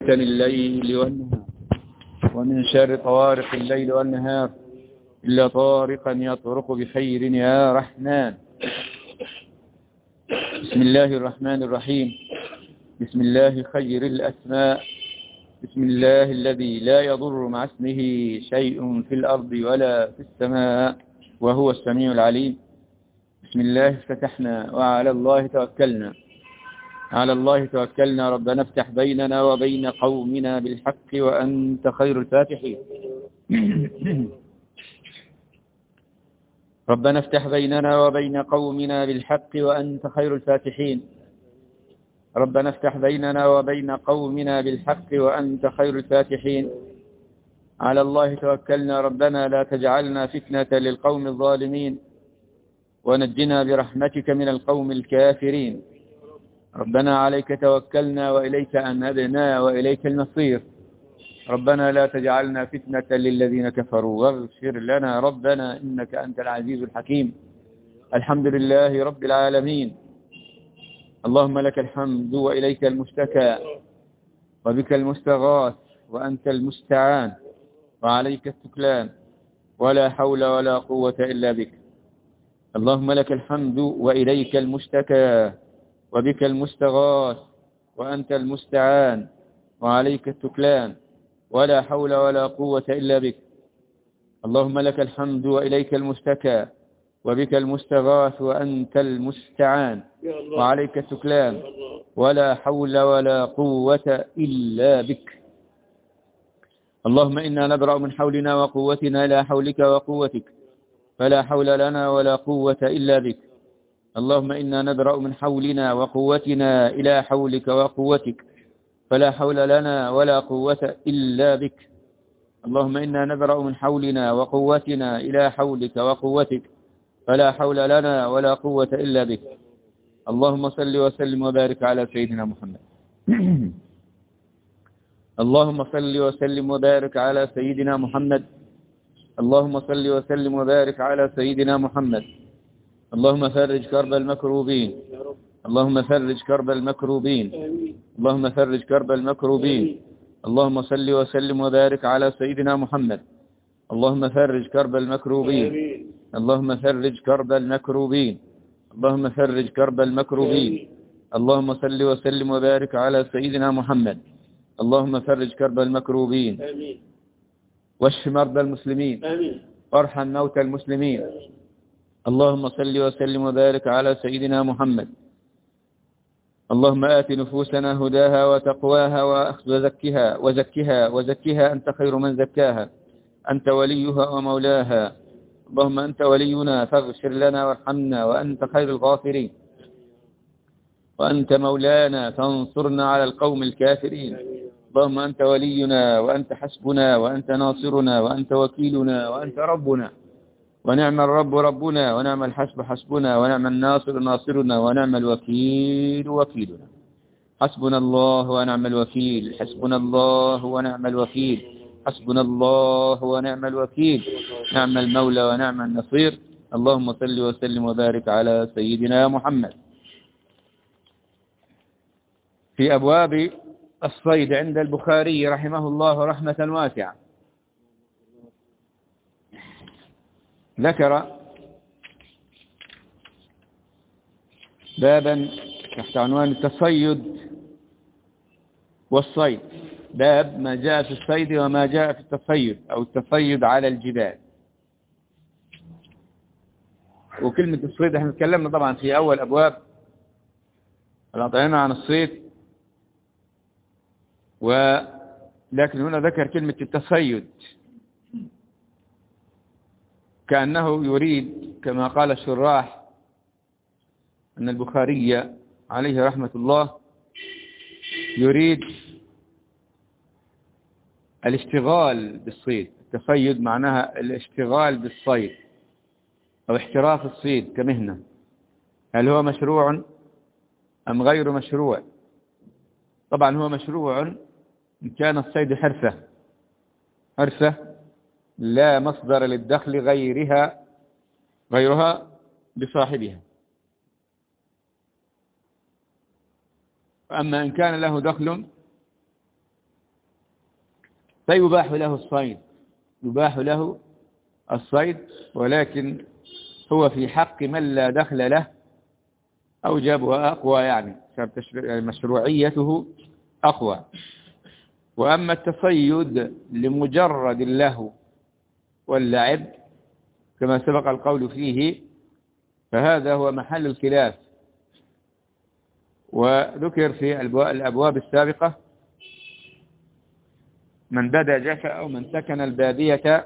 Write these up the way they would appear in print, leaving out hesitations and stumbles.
فتن الليل والنهار ومن شر طوارق الليل والنهار إلا طارقا يطرق بخير يا رحمن. بسم الله الرحمن الرحيم. بسم الله خير الأسماء. بسم الله الذي لا يضر مع اسمه شيء في الأرض ولا في السماء وهو السميع العليم. بسم الله افتتحنا وعلى الله توكلنا. على الله توكلنا. ربنا افتح بيننا وبين قومنا بالحق وأنت خير الفاتحين. ربنا افتح بيننا وبين قومنا بالحق وأنت خير الفاتحين. ربنا افتح بيننا وبين قومنا بالحق وأنت خير الفاتحين. على الله توكلنا. ربنا لا تجعلنا فتنة للقوم الظالمين ونجنا برحمتك من القوم الكافرين. ربنا عليك توكلنا وإليك أنبنا وإليك المصير. ربنا لا تجعلنا فتنة للذين كفروا واغفر لنا ربنا إنك أنت العزيز الحكيم. الحمد لله رب العالمين. اللهم لك الحمد وإليك المشتكى وبك المستغاث وأنت المستعان وعليك التكلان ولا حول ولا قوة إلا بك. اللهم لك الحمد وإليك المشتكى وبك المستغاث وأنت المستعان وعليك التكلان ولا حول ولا قوة إلا بك. اللهم لك الحمد وإليك المشتكى وبك المستغاث وأنت المستعان وعليك التكلان ولا حول ولا قوة إلا بك. اللهم إنا نبرأ من حولنا وقوتنا إلى حولك وقوتك فلا حول لنا ولا قوة إلا بك. اللهم إنا نبرأ من حولنا وقوتنا إلى حولك وقوتك فلا حول لنا ولا قوة إلا بك. اللهم إنا نبرأ من حولنا وقوتنا إلى حولك وقوتك فلا حول لنا ولا قوة إلا بك. اللهم صل وسلم وبارك على سيدنا محمد. اللهم صل وسلم وبارك على سيدنا محمد. اللهم صل وسلم وبارك على سيدنا محمد. اللهم فرج كرب المكروبين. اللهم فرج كرب المكروبين. اللهم فرج كرب المكروبين. اللهم صل وسلم وبارك على سيدنا محمد. اللهم فرج كرب المكروبين. اللهم فرج كرب المكروبين. اللهم فرج كرب المكروبين. اللهم صل وسلم وبارك على سيدنا محمد. اللهم فرج كرب المكروبين. واشف مرضى المسلمين. وارحم موتى المسلمين. اللهم صل وسلم وبارك على سيدنا محمد. اللهم آت نفوسنا هداها وتقواها وزكها أنت خير من زكاها. أنت وليها ومولاها. اللهم أنت ولينا فاغفر لنا وارحمنا وأنت خير الغافرين. وأنت مولانا فانصرنا على القوم الكافرين. اللهم أنت ولينا وأنت حسبنا وأنت ناصرنا وأنت وكيلنا وأنت ربنا ونعم الرب ربنا ونعم الحسب حسبنا ونعم الناصر ناصرنا ونعم الوكيل وكيلنا. حسبنا الله ونعم الوكيل. حسبنا الله ونعم الوكيل. حسبنا الله ونعم الوكيل. نعم المولى ونعم النصير. اللهم صل وسلم وبارك على سيدنا محمد. في أبواب الصيد عند البخاري رحمه الله رحمة واسعة ذكر بابا تحت عنوان التصيد والصيد. باب ما جاء في الصيد وما جاء في التصيد أو التصيد على الجبال. وكلمة الصيد احنا تكلمنا طبعا في أول أبواب الأطعمة عن الصيد، ولكن هنا ذكر كلمة التصيد كأنه يريد كما قال الشراح أن البخاري عليه رحمة الله يريد الاشتغال بالصيد. التصيد معناها الاشتغال بالصيد أو احتراف الصيد كمهنة. هل هو مشروع أم غير مشروع؟ طبعا هو مشروع إن كان الصيد حرفة لا مصدر للدخل غيرها بصاحبها. أما إن كان له دخل فيباح له الصيد، يباح له الصيد، ولكن هو في حق من لا دخل له أوجب وأقوى، يعني مشروعيته أقوى. وأما التصيد لمجرد اللهو واللعب كما سبق القول فيه فهذا هو محل الخلاف. وذكر في الأبواب السابقة من بدا جفا أو من سكن البادية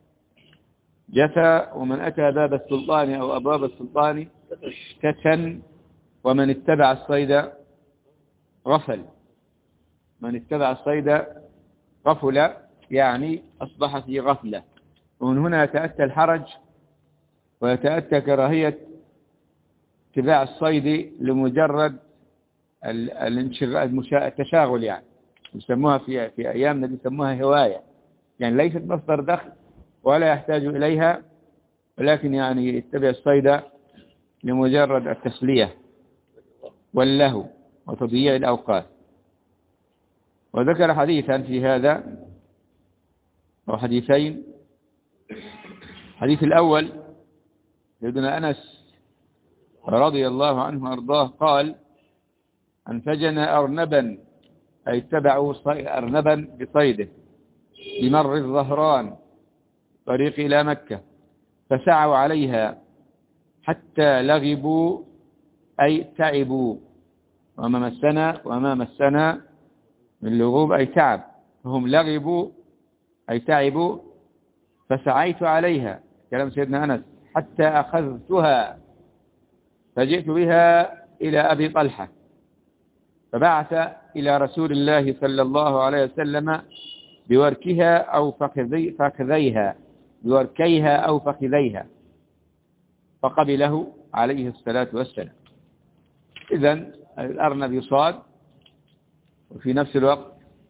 جفا، ومن أتى باب السلطان أو أبواب السلطان افتتن، ومن اتبع الصيد غفل. من اتبع الصيد غفل يعني أصبح في غفلة. ومن هنا يتأتى الحرج ويتأتى كراهية اتباع الصيد لمجرد التشاغل، يعني يسموها في أيامنا يسموها هواية، يعني ليست مصدر دخل ولا يحتاج إليها، ولكن يعني يتبع الصيد لمجرد التسلية واللهو وتضييع الأوقات. وذكر حديثا في هذا أو حديثين. الحديث الأول سيدنا أنس رضي الله عنه وأرضاه قال: أنفجنا أرنبا، أي اتبعوا أرنبا بصيده بمر الظهران طريق إلى مكة، فسعوا عليها حتى لغبوا أي تعبوا، وما مسنا من لغوب أي تعب، فهم لغبوا أي تعبوا. فسعيت عليها، كلام سيدنا أنس، حتى أخذتها فجئت بها إلى أبي طلحة، فبعث إلى رسول الله صلى الله عليه وسلم بوركها أو فخذيها، بوركيها أو فخذيها، فقبله عليه الصلاة والسلام. إذن الأرنب يصاد وفي نفس الوقت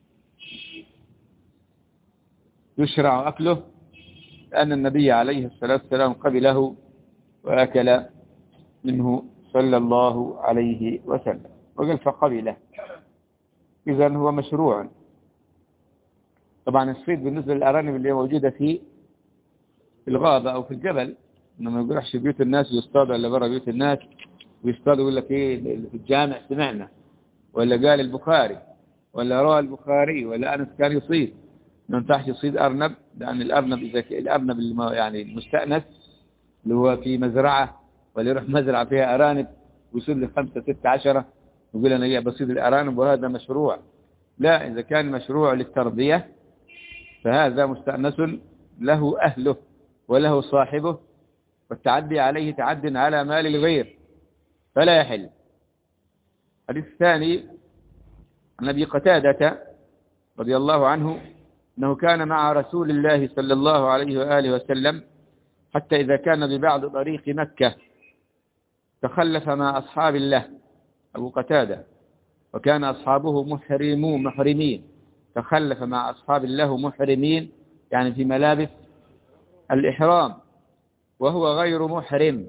يشرع أكله، لأن النبي عليه الصلاة والسلام قبله وأكل منه صلى الله عليه وسلم، وقال فقبله. إذن هو مشروع. طبعا الصيد بالنسبة للأرانب اللي موجودة في الغابة أو في الجبل، إنما ما يروحش بيوت الناس ويصطاد إلا برا بيوت الناس ويصطاد ويقول لك إيه في الجامع سمعنا، ولا قال البخاري، ولا روى البخاري، ولا أنس كان يصيد. ما ينفعش يصيد أرنب، لأن الأرنب الأرنب اللي يعني المستأنس اللي هو في مزرعة، ولا يروح مزرعة فيها أرانب ويصيد ل 5 6 10 ويقول أنا إيه بصيد الأرانب وهذا مشروع. لا، إذا كان مشروع للتربية فهذا مستأنس له أهله وله صاحبه، والتعدي عليه تعد على مال الغير فلا يحل. الحديث الثاني عن أبي قتادة رضي الله عنه أنه كان مع رسول الله صلى الله عليه وآله وسلم حتى إذا كان ببعض طريق مكة تخلف مع أصحاب الله، أبو قتادة، وكان أصحابه محرمين، تخلف مع أصحاب الله محرمين يعني في ملابس الإحرام، وهو غير محرم،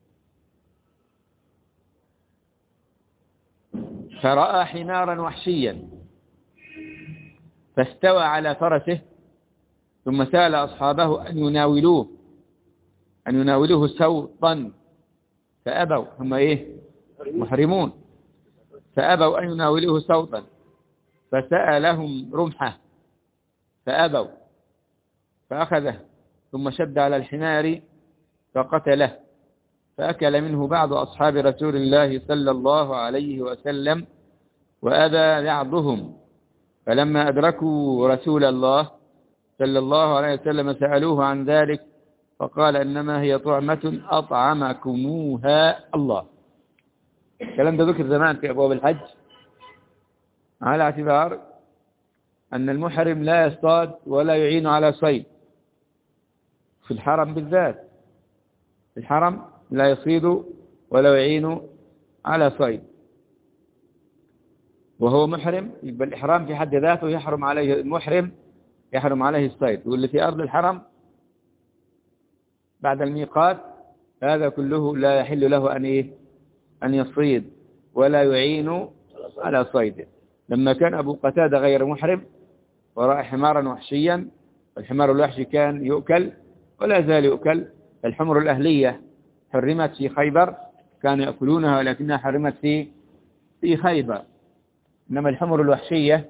فرأى حمارا وحشيا فاستوى على فرسه، ثم سأل أصحابه أن يناولوه سوطا، فأبوا، هم محرمون، فأبوا أن يناولوه سوطا، فسألهم رمحه فأبوا، فأخذه ثم شد على الحمار فقتله، فأكل منه بعض أصحاب رسول الله صلى الله عليه وسلم وأبى بعضهم، فلما أدركوا رسول الله صلى الله عليه وسلم سألوه عن ذلك فقال إنما هي طعمة أطعمكموها الله. الكلام ده ذكر زمان في أبواب الحج على اعتبار أن المحرم لا يصطاد ولا يعين على صيد، في الحرم بالذات، في الحرم لا يصيد ولا يعين على صيد وهو محرم. يبقى الإحرام في حد ذاته يحرم عليه المحرم، يحرم عليه الصيد. واللي في أرض الحرم بعد الميقات هذا كله لا يحل له أن يصيد ولا يعين على صيده. لما كان أبو قتادة غير محرم ورأى حمارا وحشيا، والحمار الوحشي كان يؤكل ولا زال يؤكل. الحمر الأهلية حرمت في خيبر، كانوا يأكلونها ولكنها حرمت في خيبر. إنما الحمر الوحشية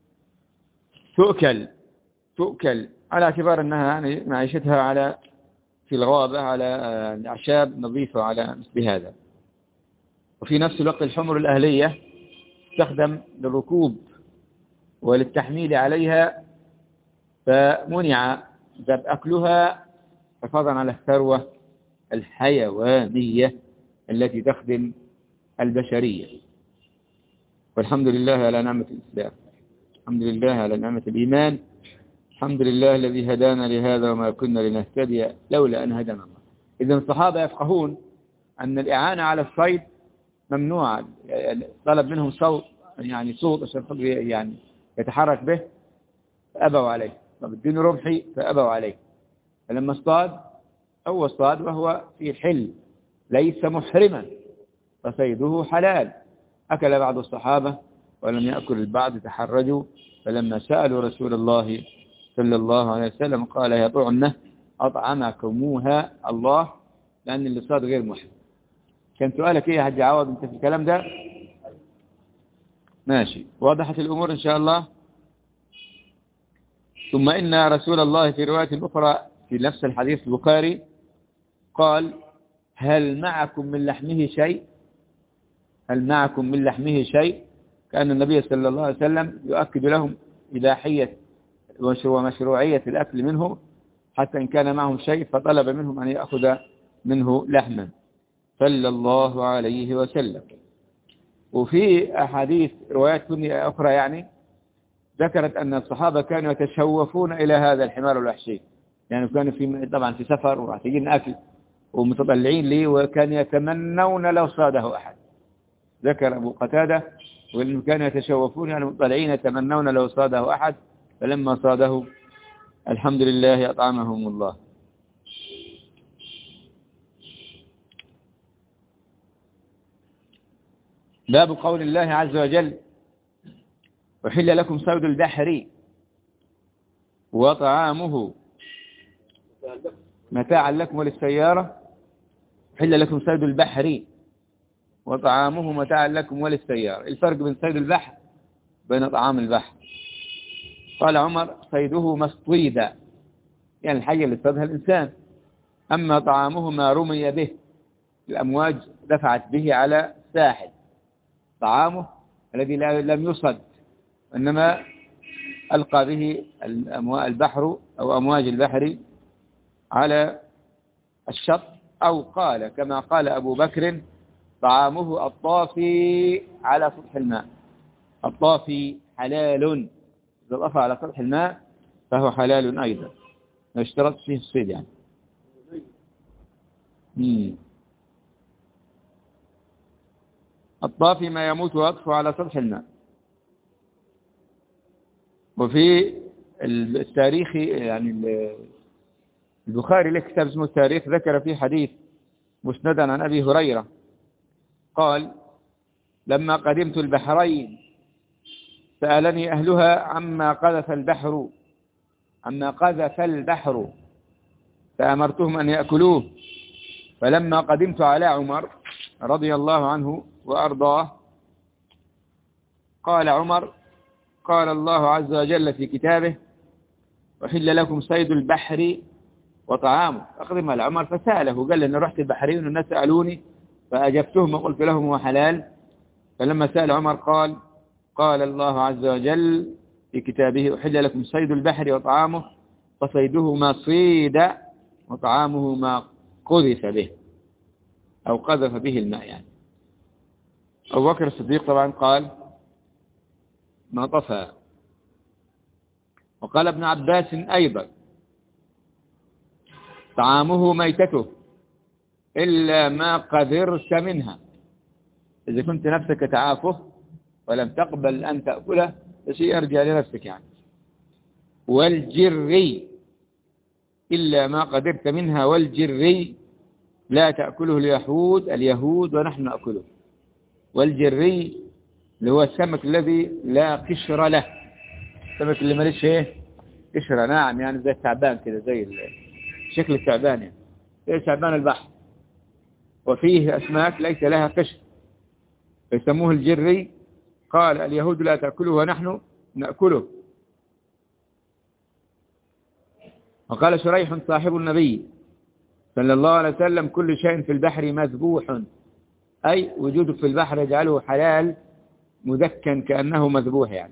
تؤكل على اعتبار أنها معيشتها في الغابة على أعشاب نظيفة على مثل هذا. وفي نفس الوقت الحمر الأهلية تستخدم للركوب وللتحميل عليها، فمنع أكلها حفاظا على الثروة الحيوانية التي تخدم البشرية. والحمد لله على نعمة الإسلام، الحمد لله على نعمة الإيمان، الحمد لله الذي هدانا لهذا وما كنا لنهتدي لولا أن هدانا الله. إذن الصحابة يفقهون أن الإعانة على الصيد ممنوعة. طلب منهم صوت عشان يعني يتحرك به فأبوا عليه، طب الدين ربحي فأبوا عليه. فلما اصطاد وهو في حل ليس محرما فصيده حلال. أكل بعض الصحابة ولم يأكل البعض، تحرجوا، فلما سألوا رسول الله صلى الله عليه وسلم قال يا طعنة أطعمكموها الله، لأن اللي صاد غير محرم. كان سؤالك إيه يا حاج عوض أنت في الكلام ده؟ ماشي، وضحت الأمور إن شاء الله. ثم إن رسول الله في رواية أخرى في نفس الحديث البخاري قال هل معكم من لحمه شيء؟ هل معكم من لحمه شيء؟ كأن النبي صلى الله عليه وسلم يؤكد لهم إباحية ومشروعية الأكل منه، حتى إن كان معهم شيء فطلب منهم أن يأخذ منه لحما صلى الله عليه وسلم. وفي أحاديث روايات أخرى يعني ذكرت أن الصحابة كانوا يتشوفون إلى هذا الحمار الوحشي، يعني كانوا طبعا في سفر ومحتاجين أكل ومتطلعين لي، وكان يتمنون لو صاده أحد. ذكر أبو قتادة وإنهم كانوا يتشوفون يعني مطلعين يتمنون لو صاده أحد، فلما صاده الحمد لله أطعمهم الله. باب قول الله عز وجل أحل لكم صيد البحر وطعامه متاعا لكم وللسيارة. أحل لكم صيد البحر وطعامه متاعا لكم وللسيارة. الفرق بين صيد البحر بين طعام البحر. قال عمر صيده ما اصطيد، يعني الحاجة اللي اصطادها الإنسان. أما طعامه ما رمي به، الأمواج دفعت به على الساحل. طعامه الذي لم يصد، إنما ألقى به البحر أو أمواج البحر على الشط. أو قال كما قال أبو بكر طعامه الطافي على سطح الماء. الطافي حلال، إذا طفى على سطح الماء فهو حلال أيضا، ما اشترط فيه الصيد يعني. الطافي ما يموت ويطفو على سطح الماء. وفي التاريخ يعني البخاري له كتاب اسمه التاريخ، ذكر فيه حديث مسندا عن أبي هريرة قال لما قدمت البحرين سألني أهلها عما قذف البحر فأمرتهم أن يأكلوه. فلما قدمت على عمر رضي الله عنه وأرضاه قال عمر قال الله عز وجل في كتابه وحل لكم صيد البحر وطعامه. أقدم على عمر فسأله، قال أنا رحت البحرين والناس سألوني فأجبتهم وقلت لهم هو حلال. فلما سأل عمر قال الله عز وجل في كتابه أحل لكم صيد البحر وطعامه، فصيده ما صيد وطعامه ما قذف به أو قذف به الماء يعني. أبو بكر الصديق طبعا قال ما طفى. وقال ابن عباس أيضا طعامه ميتته إلا ما قدرت منها. إذا كنت نفسك تعافه ولم تقبل أن تأكله فشيء يرجع لنفسك يعني. والجري إلا ما قدرت منها، والجري لا تأكله اليهود ونحن نأكله. والجري اللي هو السمك الذي لا قشر له، السمك اللي ماليش ايه قشرة، ناعم يعني زي التعبان كده، زي شكل التعبان يعني، زي تعبان البحر. وفيه أسماك ليس لها قشر يسموه الجري، قال اليهود لا تأكله ونحن نأكله. وقال شريح صاحب النبي صلى الله عليه وسلم كل شيء في البحر مذبوح، أي وجوده في البحر يجعله حلال مذكا كأنه مذبوح يعني،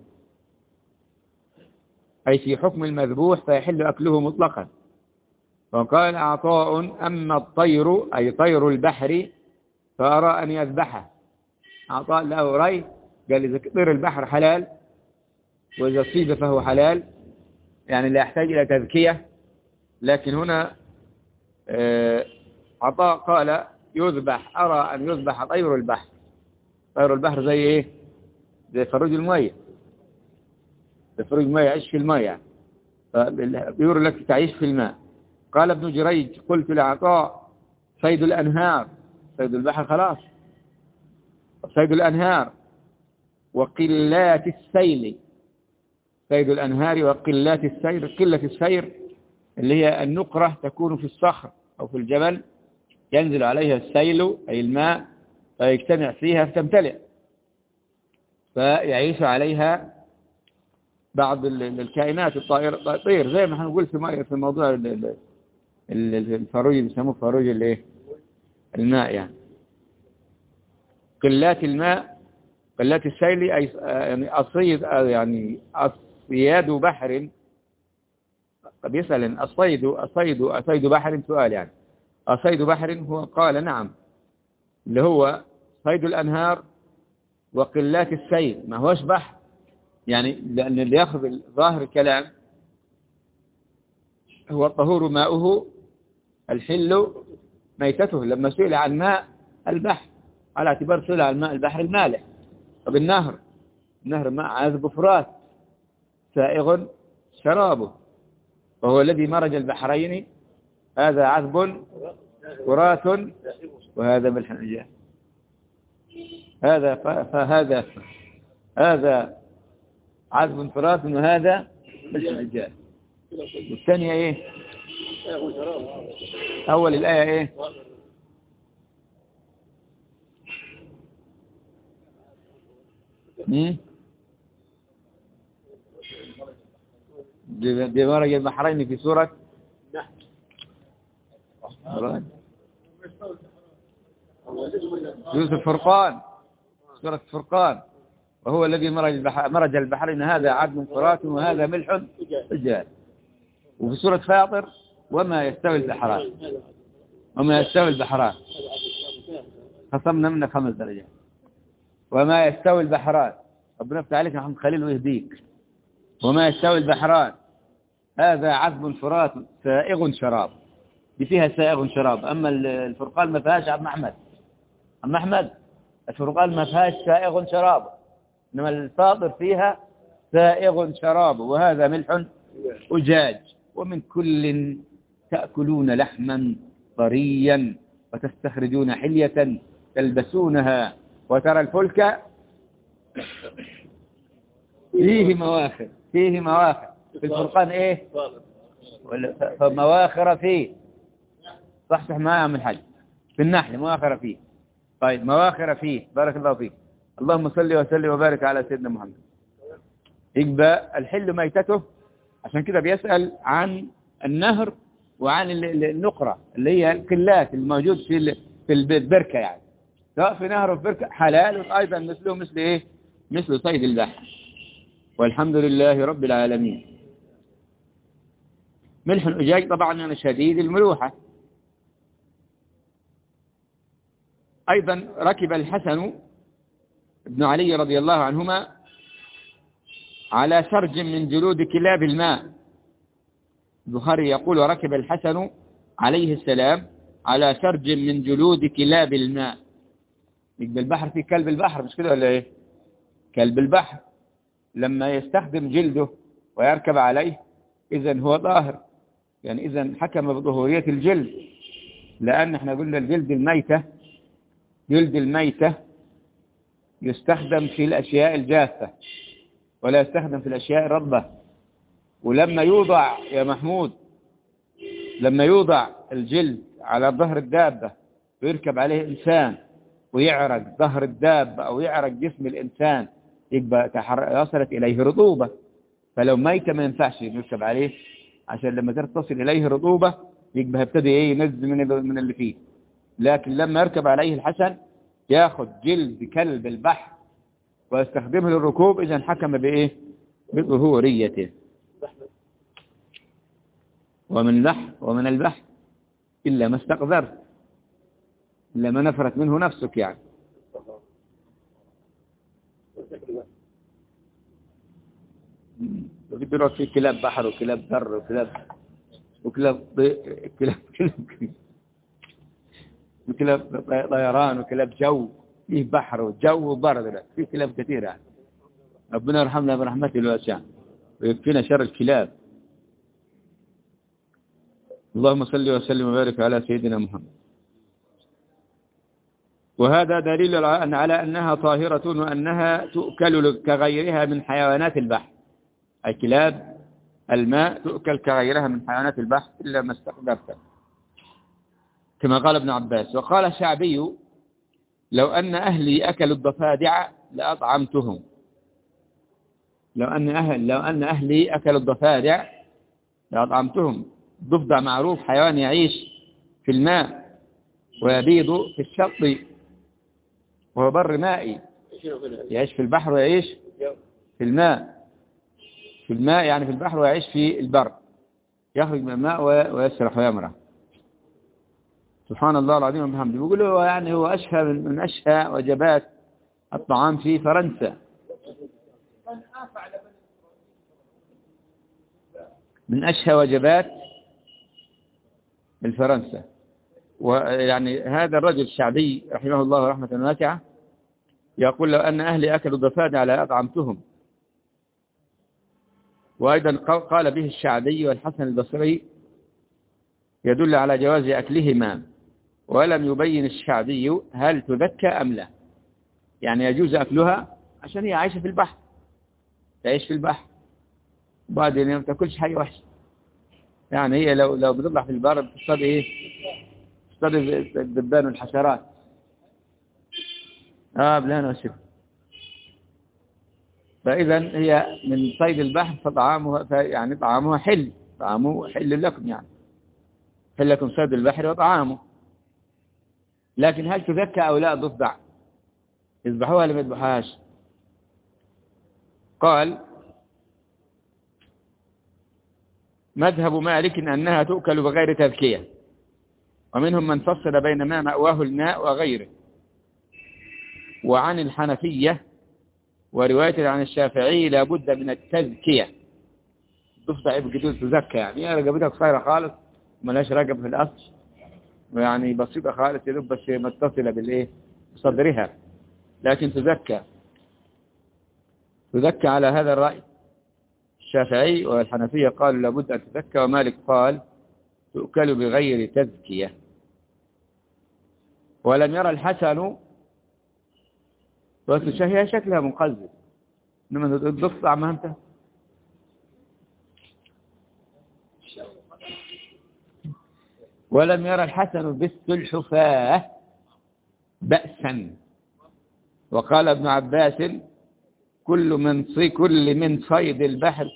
أي في حكم المذبوح فيحل أكله مطلقا. وقال عطاء أما الطير أي طير البحر فأرى أن يذبحه. عطاء له رأي، قال إذا طير البحر حلال وإذا صيد فهو حلال، يعني لا يحتاج إلى تذكية. لكن هنا عطاء قال يذبح، أرى أن يذبح طير البحر. طير البحر زي إيه؟ زي فروج المية، زي فروج المية يعيش في المية يعني، فبيقول لك تعيش في الماء. قال ابن جريج قلت لعطاء صيد الأنهار، صيد البحر خلاص، صيد الأنهار وقلات السيل، صيد الأنهار وقلات السير. قلة السير اللي هي النقرة تكون في الصخر أو في الجبل، ينزل عليها السيل أي الماء فيجتمع فيها فتمتلئ، فيعيش عليها بعض الكائنات الطائر زي ما هنقول في موضوع الفروج اللي بيسموه فروج الايه الماء يعني. قلات الماء قلات السيل أي يعني أصيد، يعني أصياد بحر. بيسأل أصيد بحر، سؤال يعني أصيد بحر، هو قال نعم، اللي هو صيد الأنهار وقلات السيل. ما هوش بحر يعني، لأن اللي يأخذ ظاهر الكلام هو الطهور ماؤه الحل ميتته، لما سئل عن ماء البحر على اعتبار سئل عن ماء البحر المالح. طب النهر ماء عذب فرات سائغ شرابه، وهو الذي مرج البحرين، هذا عذب فرات وهذا ملح أجاج. هذا عذب فرات وهذا ملح أجاج. والثانية ايه؟ اول الآية ايه؟ بمرج البحرين في سورة الفرقان، سورة الفرقان. وهو الذي مرج البحرين، هذا عذب فرات وهذا ملح أجاج. وفي سورة فاطر وما يستوي البحران خصمنا منك 5 درجات. وما يستوي البحران، ربنا يفتح عليك يا محمد خليل ويهديك. وما يستوي البحران هذا عذب فرات سائغ شراب، دي فيها سائغ شراب. أما الفرقان ما فيهاش. عم أحمد الفرقان ما فيهاش سائغ شراب، إنما الفاطر فيها سائغ شراب وهذا ملح أجاج. ومن كل تأكلون لحما طريا وتستخرجون حلية تلبسونها وترى الفلك فيه مواخر في الفرقان ايه؟ فمواخر فيه، صح معايا من الحج في النحل مواخر فيه. طيب مواخر فيه، بارك الله فيك. اللهم صل وسلم وبارك على سيدنا محمد. يبقى الحل ميتته، عشان كده بيسأل عن النهر وعن النقرة اللي هي القلات الموجود في البركة يعني، سواء في نهر وفي بركة حلال، وأيضا مثله مثل ايه؟ مثل صيد البحر. والحمد لله رب العالمين. ملح أجاج طبعا شديد الملوحة. أيضا ركب الحسن بن علي رضي الله عنهما على سرج من جلود كلاب الماء. البخاري يقول وركب الحسن عليه السلام على سرج من جلود كلاب الماء. يبقى البحر في كلب البحر، مش كده ولا ايه؟ كلب البحر لما يستخدم جلده ويركب عليه إذن هو طاهر، يعني إذن حكم بطهورية الجلد، لأن احنا قلنا الجلد الميتة يستخدم في الأشياء الجافة، ولا يستخدم في الأشياء الرطبة. ولما يوضع يا محمود، لما يوضع الجلد على ظهر الدابة ويركب عليه إنسان ويعرق ظهر الدابة أو يعرق جسم الإنسان، يبقى وصلت إليه رطوبة. فلو ميت ما ينفعش يركب عليه، عشان لما تصل إليه رطوبة يبقى يبتدي ينزل من اللي فيه. لكن لما يركب عليه الحسن ياخذ جلد كلب البحر ويستخدمه للركوب، إذا حكم بإيه؟ بظهوريته. ومن البحر إلا ما استقذرت، إلا ما نفرت منه نفسك يعني. بيقولوا في كلاب بحر وكلاب بر وكلاب طيران وكلاب جو. فيه بحر وجو وبر، في كلاب كثيرة. ربنا يرحمنا برحمته الواسعة ويكفينا شر الكلاب. اللهم صل وسلم وبارك على سيدنا محمد. وهذا دليل على أنها طاهرة وأنها تؤكل كغيرها من حيوانات البحر. أي كلاب الماء تؤكل كغيرها من حيوانات البحر إلا ما استقدرته، كما قال ابن عباس. وقال الشعبي: لو أن أهلي أكلوا الضفادع لأطعمتهم. لو أن أهلي أكلوا الضفادع لأطعمتهم. الضفدع معروف حيوان يعيش في الماء ويبيض في الشط، وهو بر مائي، يعيش في البحر ويعيش في الماء. في الماء يعني في البحر ويعيش في البر، يخرج من الماء ويسرح ويمرح. سبحان الله العظيم وبحمده. بيقولوا يعني هو أشهى من أشهى وجبات الطعام في فرنسا. من أشهى وجبات الفرنسا. ويعني هذا الرجل الشعبي رحمه الله رحمة واسعة يقول: لو أن أهلي أكلوا الضفادع لأطعمتهم. وأيضا قال به الشعبي والحسن البصري يدل على جواز أكلهما، ولم يبين الشعبي هل تذكى أم لا. يعني يجوز أكلها عشان هي عايشة في البحر، تعيش في البحر، وبعدين ما تأكلش حاجة وحشة. يعني هي لو بتطلع في البر بتصطاد إيه؟ تصطاد الدبان والحشرات. بلان وشف. فإذا هي من صيد البحر فطعامها يعني طعامها حل، طعامه حل لكم، يعني حل لكم صيد البحر وطعامه. لكن هل تذكى أو لا ضفدع؟ يذبحوها ولا ما يذبحوهاش؟ قال: مذهب مالك أنها تؤكل بغير تذكية، ومنهم من فصل بين ما مأواه الماء وغيره. وعن الحنفية ورواية عن الشافعي لا بد من التذكية. ضفدع بكتير تزكى، يعني رقبتها قصيرة خالص ملاش رقب في الأصل، ويعني بسيطة خالص يدوب بس متصلة بالإيه؟ بصدرها، لكن تزكى على هذا الرأي. الشافعي والحنفية قالوا لابد أن تزكى، ومالك قال تؤكل بغير تزكية. ولم يرى الحسن وتشهي شكلها منقذب، إنما الضفدع ما أنت. ولم يرى الحسن بالسلحفاة بأسا. وقال ابن عباس: كل من صيد البحر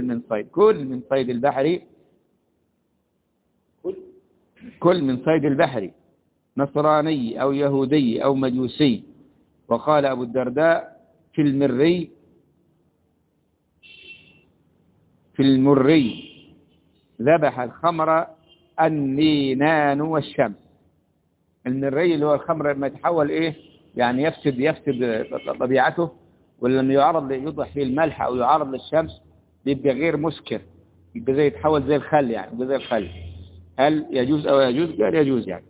كل من صيد البحر نصراني أو يهودي أو مجوسي. وقال أبو الدرداء: في المري ذبح الخمر النينان والشمس. المري اللي هو الخمر لما يتحول إيه يعني يفسد طبيعته، ولما يوضح فيه الملح أو يعرض للشمس بيبقى غير مسكر، يبقى زي يتحول زي الخل، يعني يبقى زي الخل. هل يجوز أو يجوز؟ قال يجوز يعني.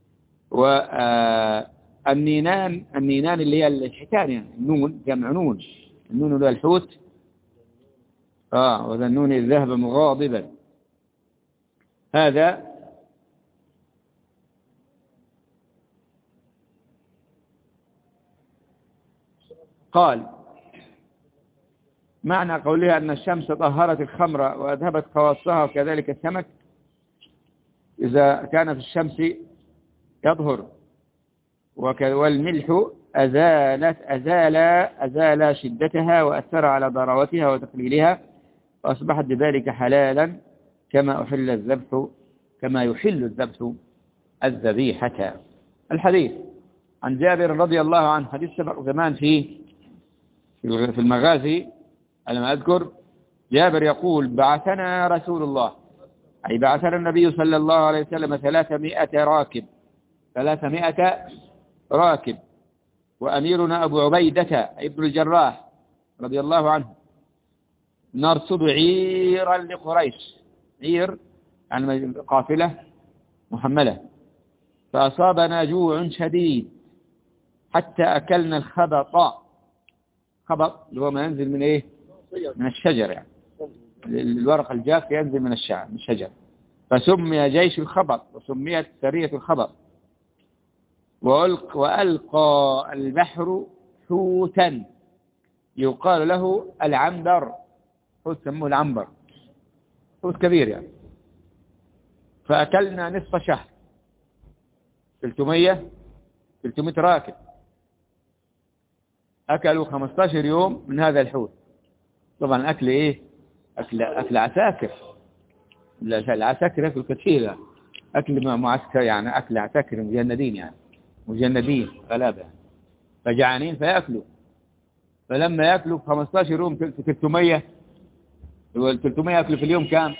والنينان اللي هي الحيتان، يعني النون جمع نون، النون اللي هو الحوت. وذا النون إذ ذهب مغاضبا. هذا قال: معنى قولها أن الشمس طهرت الخمر وأذهبت خواصها وكذلك السمك، إذا كان في الشمس يطهر، والملح أزال شدتها وأثر على ضراوتها وتقليلها، وأصبحت بذلك حلالا كما يحل الذبح الذبيحة. الحديث عن جابر رضي الله عنه، حديث سبق زمان في المغازي على ما أذكر. جابر يقول: بعثنا رسول الله، أي بعثنا النبي صلى الله عليه وسلم 300 راكب، وأميرنا أبو عبيدة ابن الجراح رضي الله عنه، نرصد عيرا لقريش، عير يعني قافلة محملة، فأصابنا جوع شديد حتى أكلنا الخبط. خبط اللي هو ما ينزل من إيه؟ من الشجر، يعني الورق الجاف ينزل من الشجر، فسمي جيش الخبط وسميت سرية الخبط. وألقى البحر حوتا يقال له العنبر، حوت سموه العنبر، حوت كبير يعني. فأكلنا نصف شهر، 300 راكب أكلوا 15 يوم من هذا الحوت. طبعا أكل إيه؟ أكل عساكر، العساكر يأكل كثيرا، أكل معسكر يعني، أكل عساكر مجندين يعني، مجندين غلابة، فجعانين فيأكلوا. فلما يأكلوا 15 يوم 300 يأكلوا في اليوم كام؟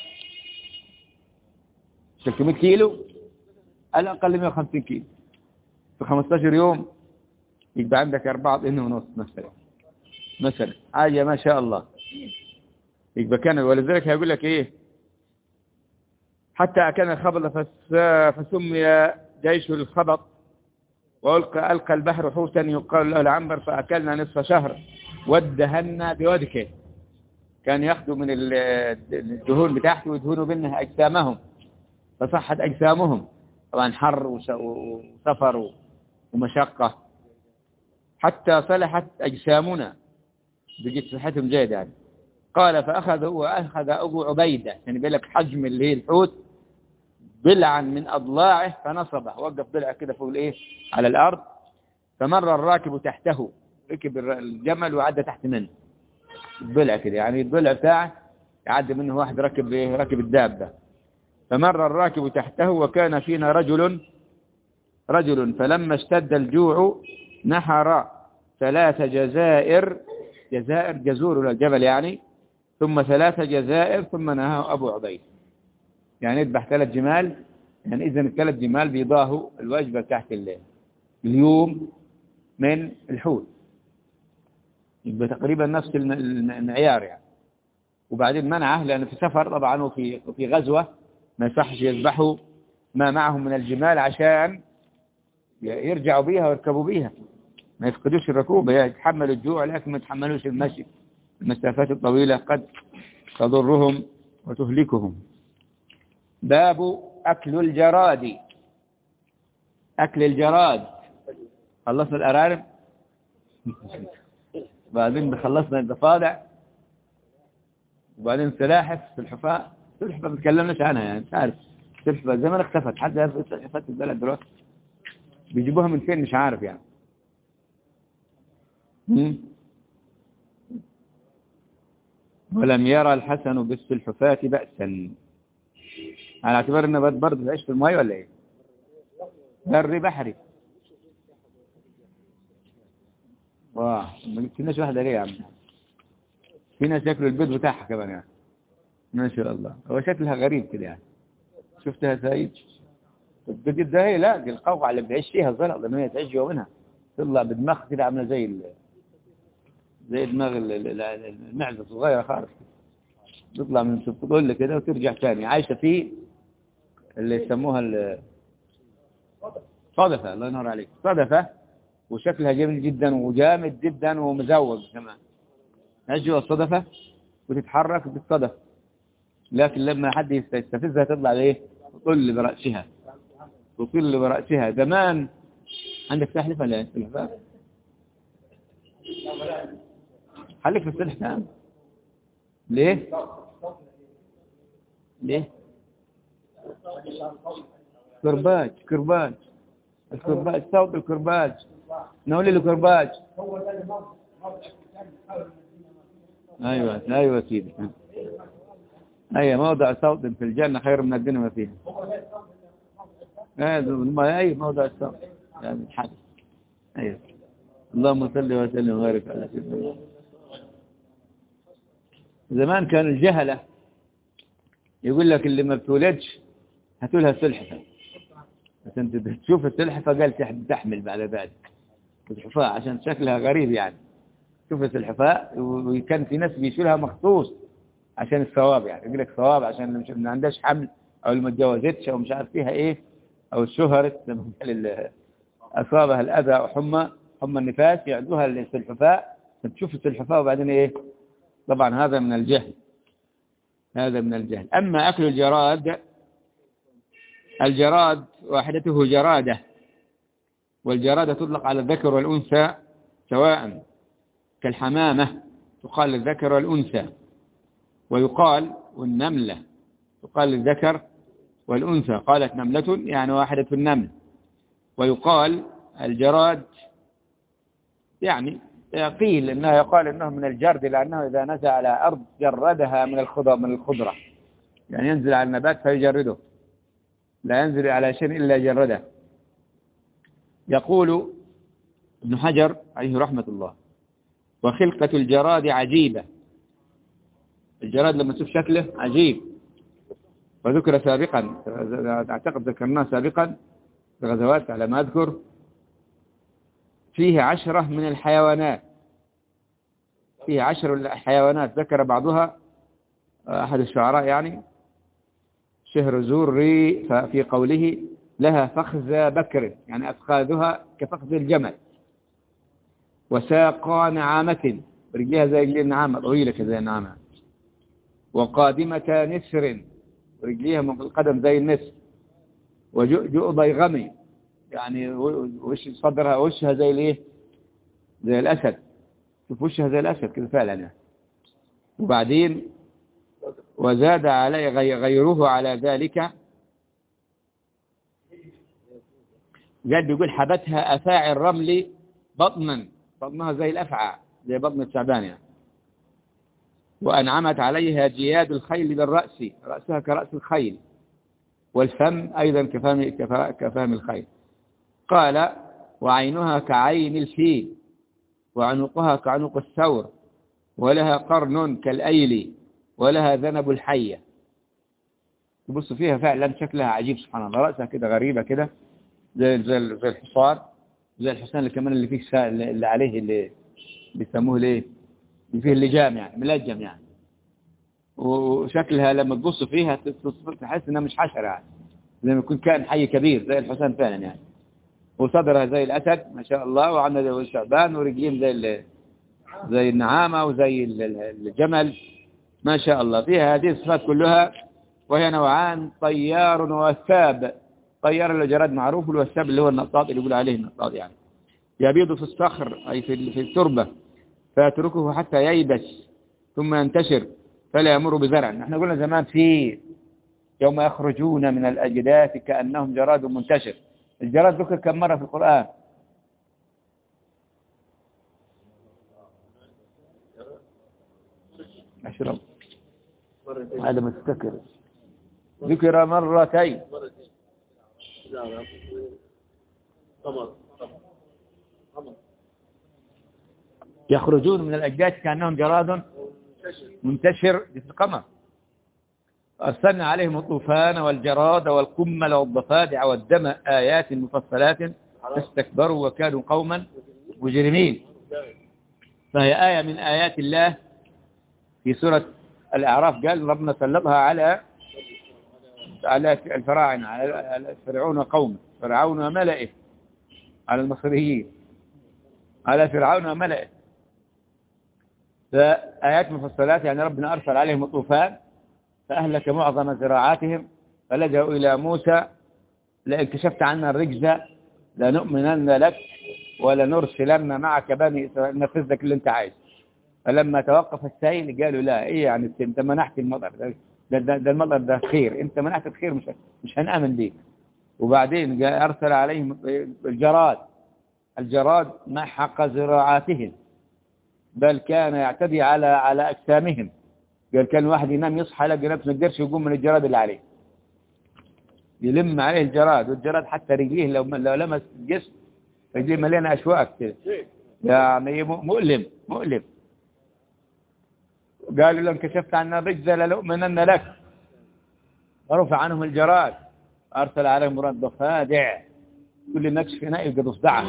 300 كيلو، الأقل 150 كيلو في 15 يوم، يبقى عندك 4 طن ونص مثلا حاجة ما شاء الله. يبقى كان، ولذلك هيقول لك إيه؟ حتى أكلنا الخبط فسمي جيش الخبط، ألقى البحر حوتا يقال له العنبر، فأكلنا نصف شهر وادهنا بودكه، كان يأخذوا من الدهون بتاعته ويدهنوا منها أجسامهم، فصحت أجسامهم، طبعا حر وسفر ومشقة، حتى صلحت أجسامنا، بقت صحتهم جيدة يعني. قال: فأخذ أبو عبيدة، يعني بيقول حجم اللي هي الحوت، ضلعا من أضلاعه فنصبه، وقف ضلع كده فوق الإيه على الأرض، فمر الراكب تحته، ركب الجمل وعدى تحت منه الضلع كده، يعني الضلع بتاعه يعدي منه واحد راكب الدابة. فمر الراكب تحته وكان فينا رجل فلما اشتد الجوع نحر 3 جزائر جزور للجبل يعني، ثم 3 جزائر، ثم نهاه أبو عبيد، يعني يذبح 3 جمال، يعني إذن 3 جمال بيضاهوا الوجبة تحت اليوم من الحوت، يبقى تقريبا نفس المعيار يعني. وبعدين منعه لأنه في سفر طبعا وفي غزوة ما يصحش يذبحوا ما معهم من الجمال عشان يرجعوا بيها ويركبوا بيها، ما يفقدوش الركوبة، يتحملوا الجوع لكن ما يتحملوش المشي المسافات الطويلة قد تضرهم وتهلكهم. باب أكل الجراد. أكل الجراد، خلصنا الأرانب بعدين خلصنا الضفادع، وبعدين سلحفاة ما بتكلمناش عنها يعني، مش عارف سلحفاة زمان اختفت، حد يعرف سلحفاة البلد دلوقتي بيجيبوها من فين مش عارف يعني. ولم يرى الحسن بالسلحفاة بأسا، على اعتبار انه برضه تعيش في الماء ولا ايه؟ بري بحري. واه ما جبتلناش واحدة ليه يا عم؟ في ناس ياكلوا البيض بتاعها كمان يعني، ما شاء الله. هو شكلها غريب كده يعني، شفتها سعيد البيض ده؟ هي لا، دي القوقعة اللي بتعيش فيها الزلق، لما هي تعيش جوا منها تطلع بدماغ كده عامله زي دماغ المعزة الصغيرة خالص، تطلع من الطول كده وترجع ثاني عايشة فيه، اللي يسموها صدفة. الله ينور عليك، صدفة، وشكلها جميل جدا وجامد جدا ومزوج كمان، نجوى الصدفة وتتحرك بالصدف، لكن لما حد يستفزها تطلع ايه؟ تطل برأسها. زمان عندك سلحفاة ولا سلحفاة؟ خليك في السلحفاة. ليه؟ ليه؟ كرباج الكرباج صوت الكرباج نقول له كرباج. ايوه سيدي. موضع صوت في الجنة خير من الدنيا ما فيها. موضع الصوت يعني الحدث. اللهم صل وسلم وبارك على سيدنا محمد. زمان كان الجهلة يقول لك اللي ما بتولدش هاتوا لها السلحفة، بس انت تشوف السلحفة قال تحمل بعد ذلك السلحفاة عشان شكلها غريب يعني. شوف السلحفاة، وكان في ناس بيشيلها مخصوص عشان الثواب، يعني يقول لك ثواب عشان اللي ما عندهاش حمل او اللي ما اتجوزتش او مش عارف فيها ايه او الشهرت اصابها الاذى او حمى النفاس يعدوها للسلحفاة. تشوف السلحفاة وبعدين ايه؟ طبعا هذا من الجهل. اما اكل الجراد واحدته جرادة، والجرادة تطلق على الذكر والأنثى سواء، كالحمامة تقال للذكر والأنثى، ويقال والنملة تقال للذكر والأنثى. قالت نملة يعني واحدة النمل. ويقال الجراد يعني قيل إنه يقال إنه من الجرد، لأنه إذا نزل على أرض جردها من الخضرة، يعني ينزل على النبات فيجرده، لا ينزل على شيء إلا جرده. يقول ابن حجر عليه رحمة الله: وخلقة الجراد عجيبة. الجراد لما تشوف شكله عجيب. وذكر سابقا، أعتقد ذكرناه سابقا في غزوات على ما أذكر، فيه 10 من الحيوانات، فيه 10 حيوانات ذكر بعضها أحد الشعراء يعني شهرزوري في قوله: لها فخذ بكر، يعني أفخاذها كفخذ الجمل، وساقا نعامة، رجلها زي رجلي النعامة طويلة كذا النعامة، وقادمة نسر، رجليها من القدم زي النسر، وجؤ ضيغمي، يعني وش صدرها وشها زي الايه؟ زي الأسد. شوف وشها زي الأسد كذا فعلا يعني. وبعدين وزاد عليه غيره على ذلك، جد يقول: حبتها أفاعي الرمل بطنها زي الأفعى، زي بطن التعبان يعني. وأنعمت عليها جياد الخيل بالرأس، رأسها كرأس الخيل، والفم أيضا كفم الخيل. قال: وعينها كعين الفيل، وعنقها كعنق الثور، ولها قرن كالأيل، ولها ذنب الحية. تبص فيها فعلا شكلها عجيب سبحان الله. رأسها كده غريبة كده زي الحصان، زي الحصان اللي كمان اللي فيه اللي عليه اللي بيسموه ليه اللي فيه اللجام يعني ملجم يعني. وشكلها لما تبص فيها تحس انها مش حشرة يعني، زي ما يكون كائن حي كبير زي الحصان فعلا يعني. وصدرها زي الأسد ما شاء الله، وعندها زي الثعبان، ورجلين زي النعامة وزي الجمل ما شاء الله. فيها هذه الصفات كلها، وهي نوعان: طيار ووثاب. طيار اللي جراد معروف، والوثاب اللي هو النطاط اللي يقول عليه النطاط يعني. يبيض في الصخر أي في التربة، فيتركه حتى ييبس ثم ينتشر فلا يمر بزرع. نحن قلنا زمان في يوم يخرجون من الأجداث كأنهم جراد منتشر. الجراد ذكر كم مرة في القرآن؟ أشرب هذا مستكر. ذكر مرتين. يخرجون من الأجداث كأنهم جراد منتشر في القمر. أرسلنا عليهم الطوفان والجراد والقمل والضفادع والدم آيات مفصلات فاستكبروا وكانوا قوما مجرمين. فهي آية من آيات الله. في سورة الأعراف قال ربنا سلطها على الفراعنة، على فرعون وقومه، فرعون وملئه، على المصريين، على فرعون وملئه. فآيات مفصلات يعني ربنا أرسل عليهم الطوفان فأهلك معظم زراعاتهم، فلجأوا إلى موسى: لئن كشفت عنا الرجز لنؤمنن لك ولنرسلن معك بني إسرائيل، نفذ لك اللي انت عايز. فلما توقف السيل قالوا لا إيه يعني أنت منحت المطر ده المطر ده خير، أنت منحت الخير مش هنآمن بيك. وبعدين أرسل عليهم الجراد محق زراعاتهم، بل كان يعتدي على أجسامهم. قال كان واحد ينام يصحى يلاقي نفسه ما يقدرش يقوم من الجراد اللي عليه، يلم عليه الجراد، والجراد حتى رجليه لو لمس الجسم رجليه مليانة أشواك كده، يعني مؤلم. قالوا لو انكشفت عنا الرجز لنؤمنن لك، ورفع عنهم الجراد، أرسل عليهم رد ضفادع، كل ما يكشف هنا يلقى ضفدعة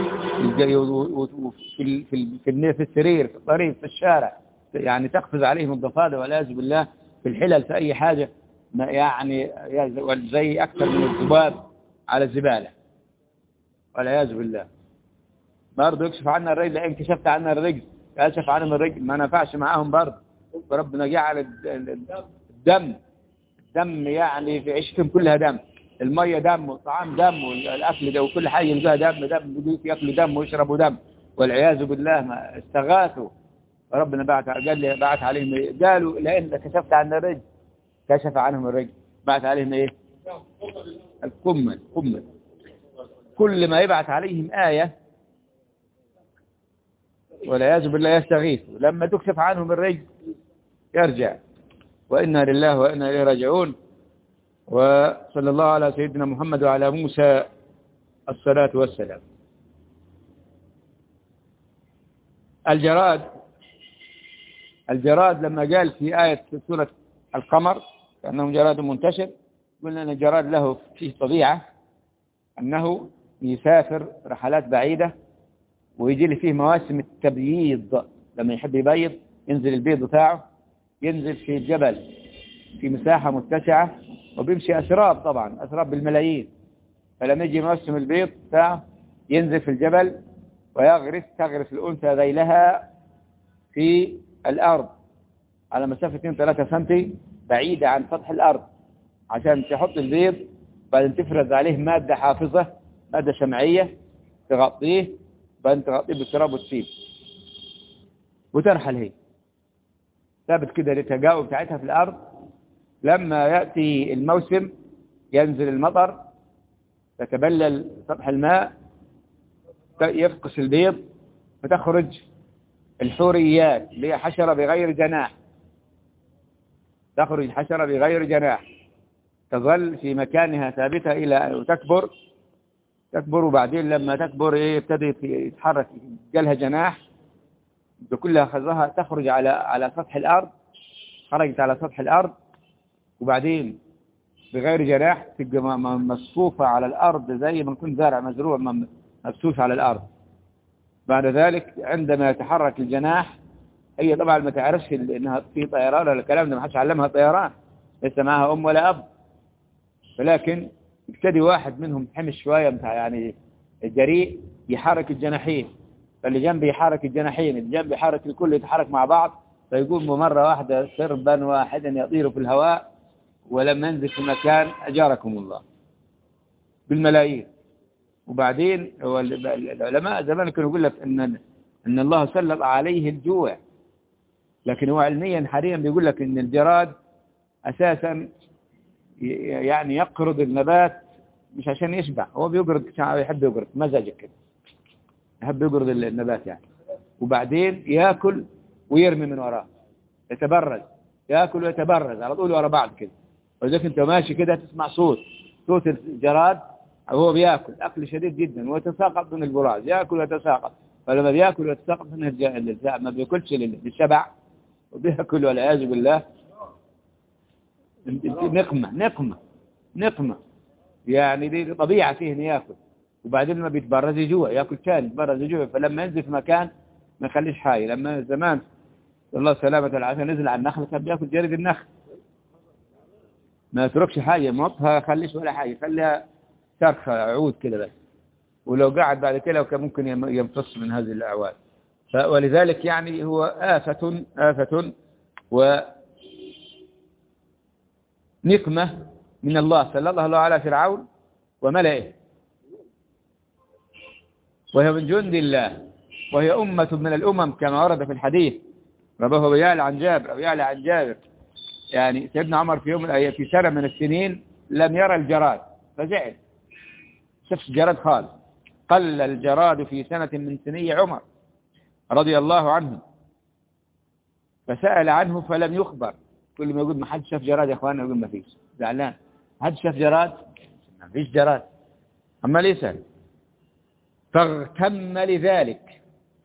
في السرير، في الطريق، في الشارع، يعني تقفز عليهم الضفادع والعياذ بالله، في الحلل، في أي حاجة، يعني زي أكثر من الذباب على الزبالة والعياذ بالله. برضه يكشف عنا الرجل، إن كشفت عنا الرجل كشف عنهم الرجل، ما نفعش معاهم برضه، وربنا جعل الدم يعني في عيشتهم كلها دم، المية دم، والطعام دم، والأكل ده، وكل حاجة يلقاها دم، يأكلوا دم ويشربوا دم والعياذ بالله. ما استغاثوا، ربنا بعت عليهم، قالوا لأن كشفت عن الرجل كشف عنهم الرجل، بعت عليهم إيه؟ القمل. كل ما يبعث عليهم آية والعياذ بالله يستغيثوا، لما تكشف عنهم الرجل يرجع. وإنا لله وإنا إليه راجعون. وصلى الله على سيدنا محمد وعلى موسى الصلاة والسلام. الجراد لما قال في آية سورة القمر كأنه جراد منتشر، قلنا أن الجراد له فيه طبيعة أنه يسافر رحلات بعيدة، ويجي له فيه مواسم التبييض، لما يحب يبيض ينزل البيض بتاعه، ينزل في الجبل في مساحة متسعة، وبيمشي أسراب، طبعا أسراب بالملايين. فلما يجي موسم البيض بتاعه ينزل في الجبل تغرس الأنثى ذيلها في الأرض على مسافة 2-3 سنتي بعيدة عن سطح الأرض، عشان تحط البيض، بعدين تفرز عليه مادة حافظة، مادة شمعية تغطيه، بعدين تغطيه بالتراب وتسيب وترحل. هي ثابت كده للتجاوب بتاعتها في الأرض. لما يأتي الموسم ينزل المطر، تتبلل سطح الماء، يفقس البيض، فتخرج الحوريات اللي هي حشرة بغير جناح. تخرج حشرة بغير جناح، تظل في مكانها ثابتة إلى أن تكبر. وبعدين لما تكبر يبتدي يتحرك، جالها جناح، بكلها خزها تخرج على سطح الأرض. خرجت على سطح الأرض، وبعدين بغير جناح تبقى مصفوفة على الأرض زي ما يكون زارع مزروع مبثوث على الأرض. بعد ذلك عندما يتحرك الجناح، هي طبعا ما تعرفش انها في طيران ولا الكلام ده، ما حدش علمها طيران، ليس معها أم ولا أب، ولكن يبتدي واحد منهم حمش شوية يعني الجريء يحرك الجناحين، فاللي جنبي يحرك الجناحين، اللي جنبي يحرك، الكل يتحرك مع بعض، فيقوم مرة واحدة سربا واحدا يطير في الهواء، ولما ينزل في مكان أجاركم الله بالملايين. وبعدين العلماء زمان كانوا يقول لك إن الله سلط عليه الجوع، لكن هو علميا حاليا بيقول لك إن الجراد أساسا يعني يقرض النبات مش عشان يشبع، هو بيقرض، يحب يقرض مزاجك كده، يحب يقرض النبات يعني، وبعدين يأكل ويرمي من وراه، يتبرز، يأكل ويتبرز على طول ورا بعض كده. ولذلك انت ماشي كده تسمع صوت الجراد وهو بيأكل أكل شديد جدا، ويتساقط من البراز، يأكل ويتساقط. فلما بيأكل ويتساقط منه الجزاء، ما بيأكلش للشبع، وبيأكل والعياذ بالله نقمة يعني دي طبيعة فيه إنه يأكل، وبعدين ما بيتبرز يجوع، يأكل ثاني يتبرز يجوع، فلما ينزل في مكان ما يخليش حاجة. لما زمان الله سلامة العافية نزل على النخل كان بيأكل جريد النخل، ما يتركش حاجة، موطها خليش ولا حاجة، خليها شرخة عود كده بس، ولو قاعد بعد كده وكان ممكن يمتص من هذه الأعواد. ولذلك يعني هو آفة ونقمة من الله سلط الله على فرعون وملئه، وهي من جند الله، وهي أمة من الأمم كما ورد في الحديث رواه أبو يعلى عن جابر، أبو يعلى عن جابر يعني سيدنا عمر في في سنة من السنين لم يرى الجراد فزعل، شفت الجراد خالص. قل الجراد في سنة من سني عمر رضي الله عنه، فسأل عنه فلم يخبر. كل ما يقول ما حد شاف جراد يا اخوانا، يقول ما فيش، زعلان. حد شاف جراد؟ ما فيش جراد. أما يسأل فاغتم لذلك،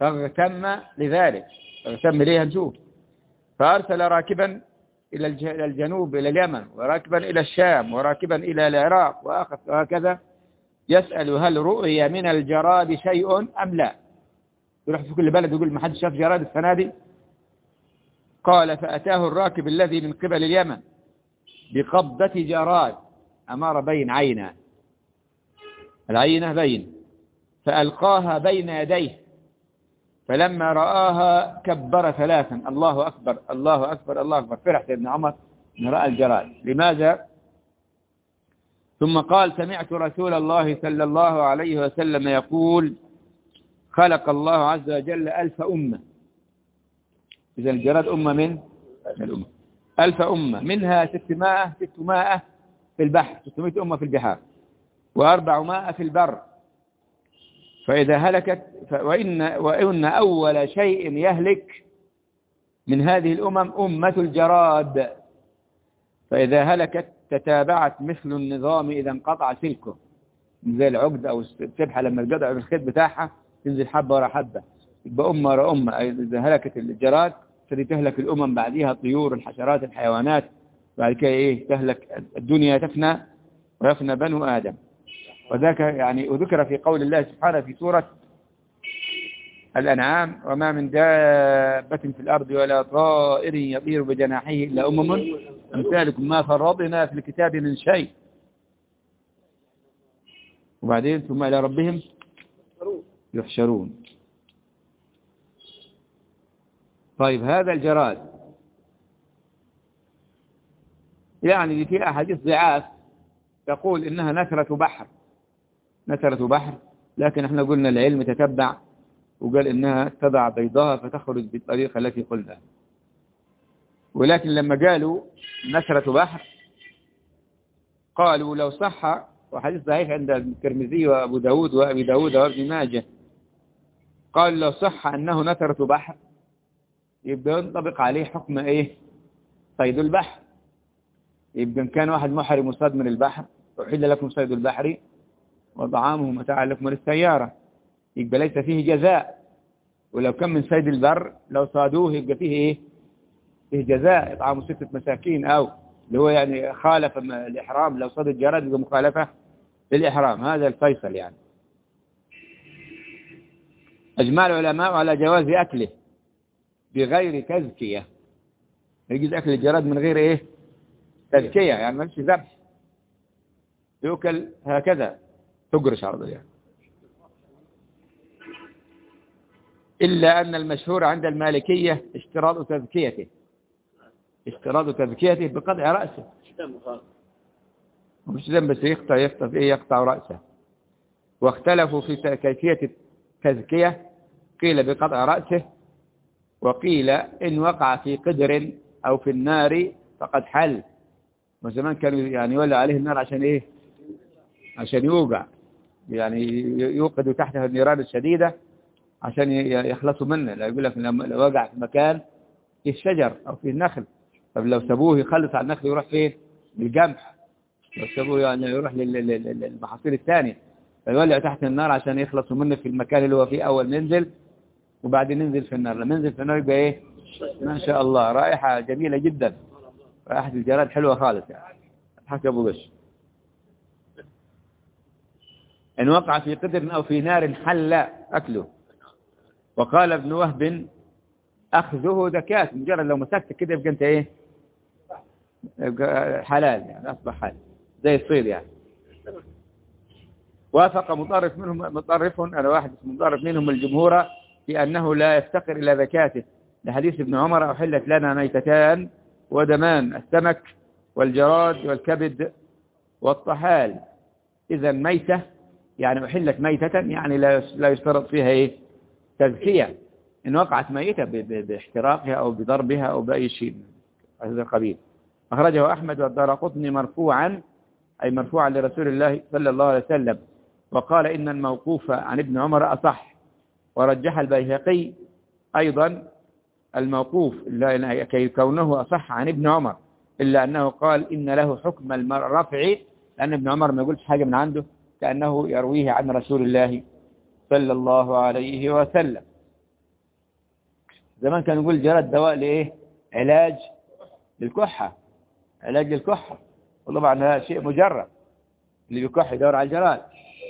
فاغتم ليه نشوف. فأرسل راكبا إلى الجنوب إلى اليمن، وراكبا إلى الشام، وراكبا إلى العراق، وهكذا يسأل هل رؤي من الجراد شيء أم لا. يروح في كل بلد يقول ما حد شاف جراد السنة دي. قال فأتاه الراكب الذي من قبل اليمن بقبضة جراد، أمر بين عينه، العينة بين، فألقاها بين يديه، فلما رآها كبر ثلاثا، الله أكبر الله أكبر الله أكبر. فرح سيدنا عمر أن رأى الجراد. لماذا؟ ثم قال سمعت رسول الله صلى الله عليه وسلم يقول خلق الله عز وجل 1000 أمة. إذا الجراد أمة من الأمة، 1000 أمة، منها 600 في البحر، 600 أمة في البحار، و400 في البر. فإذا هلكت وإن أول شيء يهلك من هذه الأمم أمة الجراد، فإذا هلكت تتابعت مثل النظام إذا انقطع سلكه، زي العقد أو السبحة لما الجدع بالخيط بتاعها تنزل حبة ورا حبة، يبقى أمة ورا أمة. إذا هلكت الجراد تهلك الأمم بعدها، الطيور، الحشرات، الحيوانات، بعد كده إيه تهلك الدنيا، تفنى ويفنى بنو آدم. وذاك يعني وذكر في قول الله سبحانه في سورة الأنعام وما من دابة في الأرض ولا طائر يطير بجناحيه إلا أمم أمثالكم ما فرطنا في الكتاب من شيء. وبعدين ثم إلى ربهم يحشرون. طيب هذا الجراد يعني في أحاديث ضعاف تقول إنها نثرة بحر، لكن احنا قلنا العلم تتبع وقال إنها تضع بيضها فتخرج بالطريقة التي قلنا. ولكن لما قالوا نثرة بحر قالوا لو صح، وحديث ضعيف عند الترمذي وأبو داود وأبي داود وابن ماجه، قال لو صح أنه نثرة بحر يبقى ينطبق عليه حكم إيه؟ صيد البحر. يبقى كان واحد محرم مصاد من البحر أحل لكم صيد البحر وطعامه متاعا لكم للسيارة، يبقى ليس فيه جزاء. ولو كان من صيد البر لو صادوه يبقى فيه إيه؟ فيه جزاء، إطعام 6 مساكين، أو اللي هو يعني خالف الإحرام. لو صاد الجراد يبقى مخالفة للإحرام. هذا الفيصل يعني. أجمع العلماء على جواز أكله بغير تزكية. يجوز أكل الجراد من غير إيه؟ تزكية، يعني ما فيش ذبح، يؤكل هكذا تقرش عرض يعني. إلا أن المشهور عند المالكية اشتراط تزكيته بقطع رأسه. مش ذنب بس يقطع رأسه. واختلفوا في كيفية التزكية، قيل بقطع رأسه، وقيل إن وقع في قدر أو في النار فقد حل. وزمان كانوا يعني يولى عليه النار عشان إيه؟ عشان يوقع، يعني يوقدوا تحته النيران الشديدة عشان يخلصوا منه. لا يقول لك لو وقع في مكان فيه الشجر أو فيه النخل، طب لو سابوه يخلص على النخل يروح فين؟ للقمح. لو سابوه يعني يروح للمحاصيل الثانية، فيولع تحت النار عشان يخلصوا منه في المكان اللي هو فيه أول منزل، وبعدين ننزل في النار. لما ننزل في النار يبقى إيه؟ ما شاء الله رائحة جميلة جدا، رائحة الجراد حلوة خالص يعني. حكى أبو بش إن وقع في قدر أو في نار حل أكله. وقال ابن وهب أخذه زكاة، مجرد لو مسكت كده يبقى أنت إيه؟ يبقى حلال يعني، أصبح حلال زي الصيد يعني. وافق مطرف أنا واحد مطرف منهم الجمهور في أنه لا يفتقر إلى زكاته، لحديث ابن عمر أحلت لنا ميتتان ودمان، السمك والجراد والكبد والطحال. إذا ميتة يعني أحلت ميتة، يعني لا يشترط فيها إيه؟ تزكية. إن وقعت ميتة باحتراقها أو بضربها أو بأي شيء من هذا القبيل. أخرجه أحمد والدارقطني مرفوعا، أي مرفوعا لرسول الله صلى الله عليه وسلم، وقال إن الموقوف عن ابن عمر أصح. ورجح البيهقي أيضا الموقوف كي كونه أصح عن ابن عمر، إلا أنه قال إن له حكم الرفع، لأن ابن عمر ما يقولش حاجة من عنده، كأنه يرويه عن رسول الله صلى الله عليه وسلم. زمان كان يقول جرد دواء لإيه؟ علاج للكحة، علاج للكحة، وطبعا هذا شيء مجرد، اللي بيكح يدور على الجراد.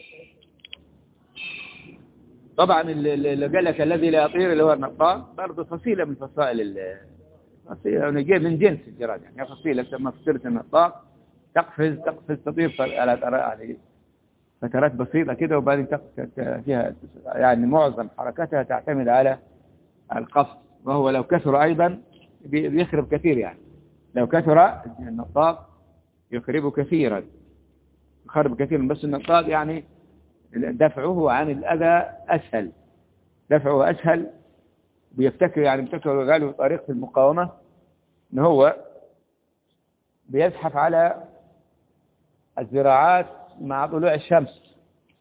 طبعا اللي قال لك الذي لا يطير اللي هو النطاق، برضه فصيلة من فصائل فصيلة من جنس الجراد، يعني فصيلة تسمى فصيلة النطاق، تقفز تطير على فترات بسيطة كده، وبعدين فيها يعني معظم حركتها تعتمد على القفز، وهو لو كثر أيضا بيخرب كثير، يعني لو كثر النطاق يخرب كثيرا، يخرب كثيرا. بس النطاق يعني دفعه عن الأذى أسهل، دفعه أسهل، بيفتكر يعني بيفتكر قالوا طريقة المقاومة إن هو بيزحف على الزراعات مع طلوع الشمس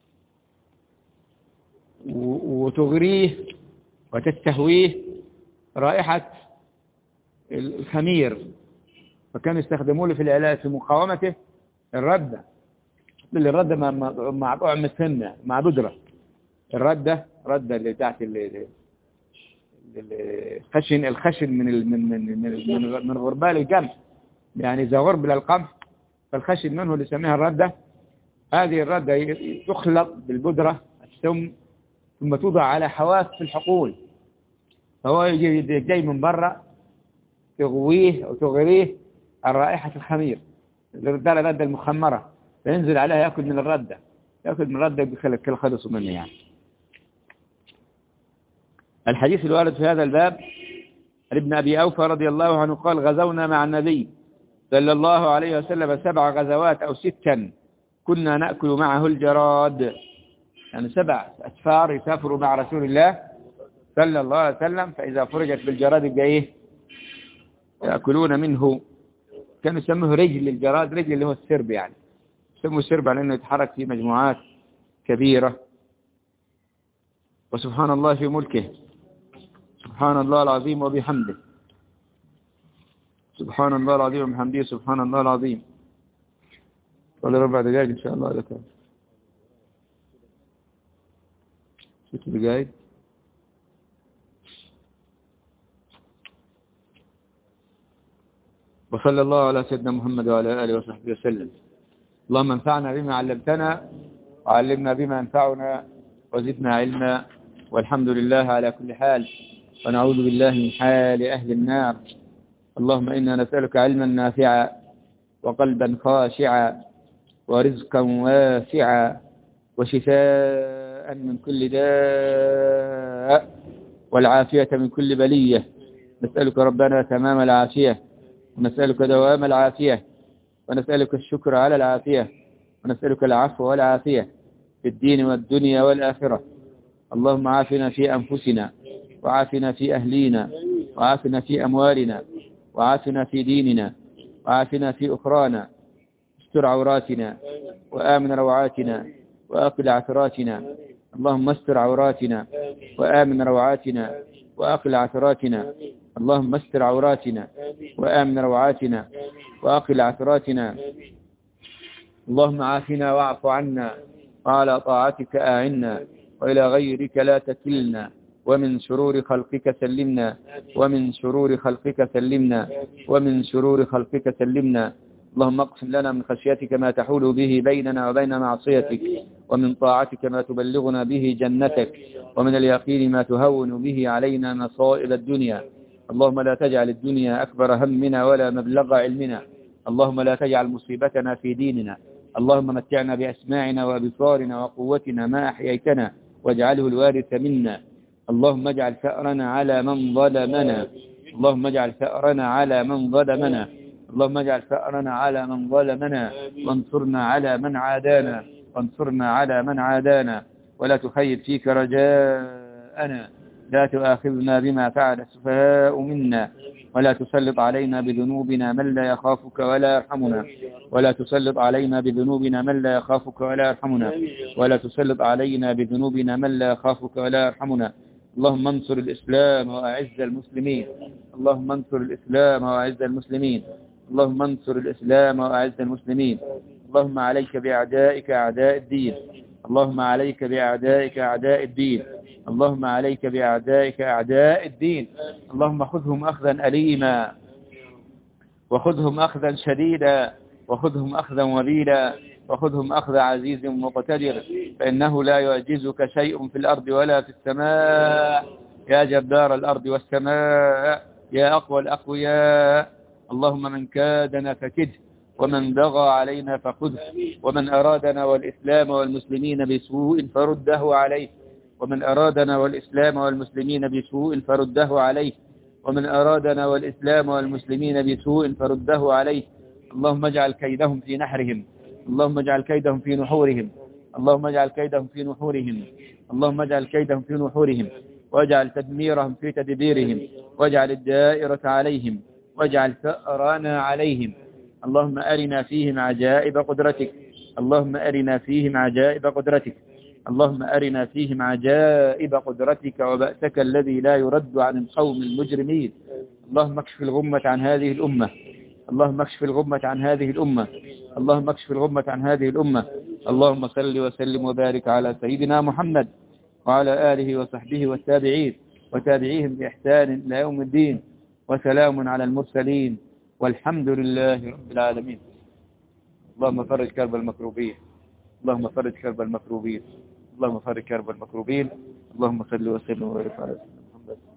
وتغريه وتستهويه رائحة الخمير، فكانوا يستخدموا له في العلاج في مقاومته الردة، الردة مع طعم السنة مع بذرة، الردة اللي تحت الخشن من غربال القمح، يعني إذا غربل القمح فالخشن منه اللي يسميها الردة. هذه الردة تخلط بالبذرة ثم توضع على حواف في الحقول، فهو يجي جاي من برا تغويه أو تغريه الرائحة الخمير، الردة المخمرة، فينزل عليها يأكل من الردة، بيخلق خلص منه يعني. الحديث الوارد في هذا الباب ابن أبي أوفى رضي الله عنه قال غزونا مع النبي صلى الله عليه وسلم 7 غزوات أو 6 كنا نأكل معه الجراد، يعني 7 أسفار يسافروا مع رسول الله صلى الله عليه وسلم، فإذا فرجت بالجراد يبقى إيه؟ يأكلون منه. كانوا يسموه رجل الجراد، رجل اللي هو السرب، يعني يسموه السرب على أنه يتحرك في مجموعات كبيرة. وسبحان الله في ملكه، سبحان الله العظيم وبحمده، سبحان الله العظيم وبحمده، سبحان الله العظيم. ولا 4 دقائق إن شاء الله لك 6 دقائق. وصلى الله على سيدنا محمد وعلى آله وصحبه وسلم. اللهم انفعنا بما علمتنا وعلمنا بما ينفعنا وزدنا علما، والحمد لله على كل حال، ونعوذ بالله من حال أهل النار. اللهم إنا نسألك علما نافعا وقلبا خاشعا ورزقا واسعا وشفاء من كل داء والعافية من كل بلية. نسألك ربنا تمام العافية، ونسألك دوام العافية، ونسألك الشكر على العافية، ونسألك العفو والعافية في الدين والدنيا والآخرة. اللهم عافنا في أنفسنا، وعافنا في أهلينا، وعافنا في أموالنا، وعافنا في ديننا، وعافنا في أخرانا. استر عوراتنا وآمن روعاتنا وأقل عثراتنا. اللهم استر عوراتنا وآمن روعاتنا وأقل عثراتنا. اللهم استر عوراتنا وآمن روعاتنا وأقل عثراتنا. اللهم عافنا واعف عنا، وعلى طاعتك أعنا، وإلى غيرك لا تكلنا، ومن شرور خلقك سلمنا، ومن شرور خلقك سلمنا، ومن شرور خلقك سلمنا. اللهم اقسم لنا من خشيتك ما تحول به بيننا وبين معصيتك، ومن طاعتك ما تبلغنا به جنتك، ومن اليقين ما تهون به علينا مصائب الدنيا. اللهم لا تجعل الدنيا أكبر همنا ولا مبلغ علمنا. اللهم لا تجعل مصيبتنا في ديننا. اللهم متعنا بأسماعنا وأبصارنا وقوتنا ما أحييتنا، واجعله الوارث منا. اللهم اجعل ثأرنا على من ظلمنا. اللهم اجعل ثأرنا على من ظلمنا. اللهم اجعل ثأرنا على من ظلمنا، وانصرنا على من عادانا، وانصرنا على من عادانا، ولا تخيب فيك رجاءنا. لا تؤاخذنا بما فعل السفهاء منا، ولا تسلط علينا بذنوبنا من لا يخافك ولا يرحمنا، ولا تسلط علينا بذنوبنا من لا يخافك ولا يرحمنا، ولا تسلط علينا بذنوبنا من لا يخافك ولا يرحمنا. اللهم انصر الإسلام وأعز المسلمين، اللهم انصر الإسلام وأعز المسلمين، اللهم انصر الإسلام وأعز المسلمين. اللهم عليك بأعدائك أعداء الدين، اللهم عليك بأعدائك أعداء الدين، اللهم عليك بأعدائك أعداء الدين. اللهم خذهم أخذا أليما، وخذهم أخذا شديدا، وخذهم أخذا وبيلا، وخذهم أخذ عزيز مقتدر، فإنه لا يعجزك شيء في الأرض ولا في السماء، يا جبار الأرض والسماء، يا أقوى الأقوياء. اللهم من كادنا فكده، ومن بغى علينا فخذه، ومن أرادنا والإسلام والمسلمين بسوء فرده عليه، ومن أرادنا والإسلام والمسلمين بسوء فرده عليه، ومن أرادنا والإسلام والمسلمين بسوء فرده عليه. اللهم اجعل كيدهم في نحرهم، اللهم اجعل كيدهم في نحورهم، اللهم اجعل كيدهم في نحورهم، اللهم اجعل كيدهم في نحورهم، واجعل تدميرهم في تدبيرهم، واجعل الدائرة عليهم، واجعل ثأرنا عليهم. اللهم أرنا فيهم عجائب قدرتك، اللهم أرنا فيهم عجائب قدرتك، اللهم أرنا فيهم عجائب قدرتك وبأسك الذي لا يرد عن القوم المجرمين. اللهم اكشف الغمة عن هذه الأمة، اللهم اكشف الغمة عن هذه الأمة، اللهم اكشف الغمة عن هذه الأمة. اللهم صل وسلم وبارك على سيدنا محمد وعلى آله وصحبه والتابعين وتابعيهم بإحسان إلى يوم الدين، وسلام على المرسلين، والحمد لله رب العالمين. اللهم فرج كرب المكروبين، اللهم فرج كرب المكروبين، اللهم فرج كرب المكروبين. اللهم صل وسلم وبارك على سيدنا محمد.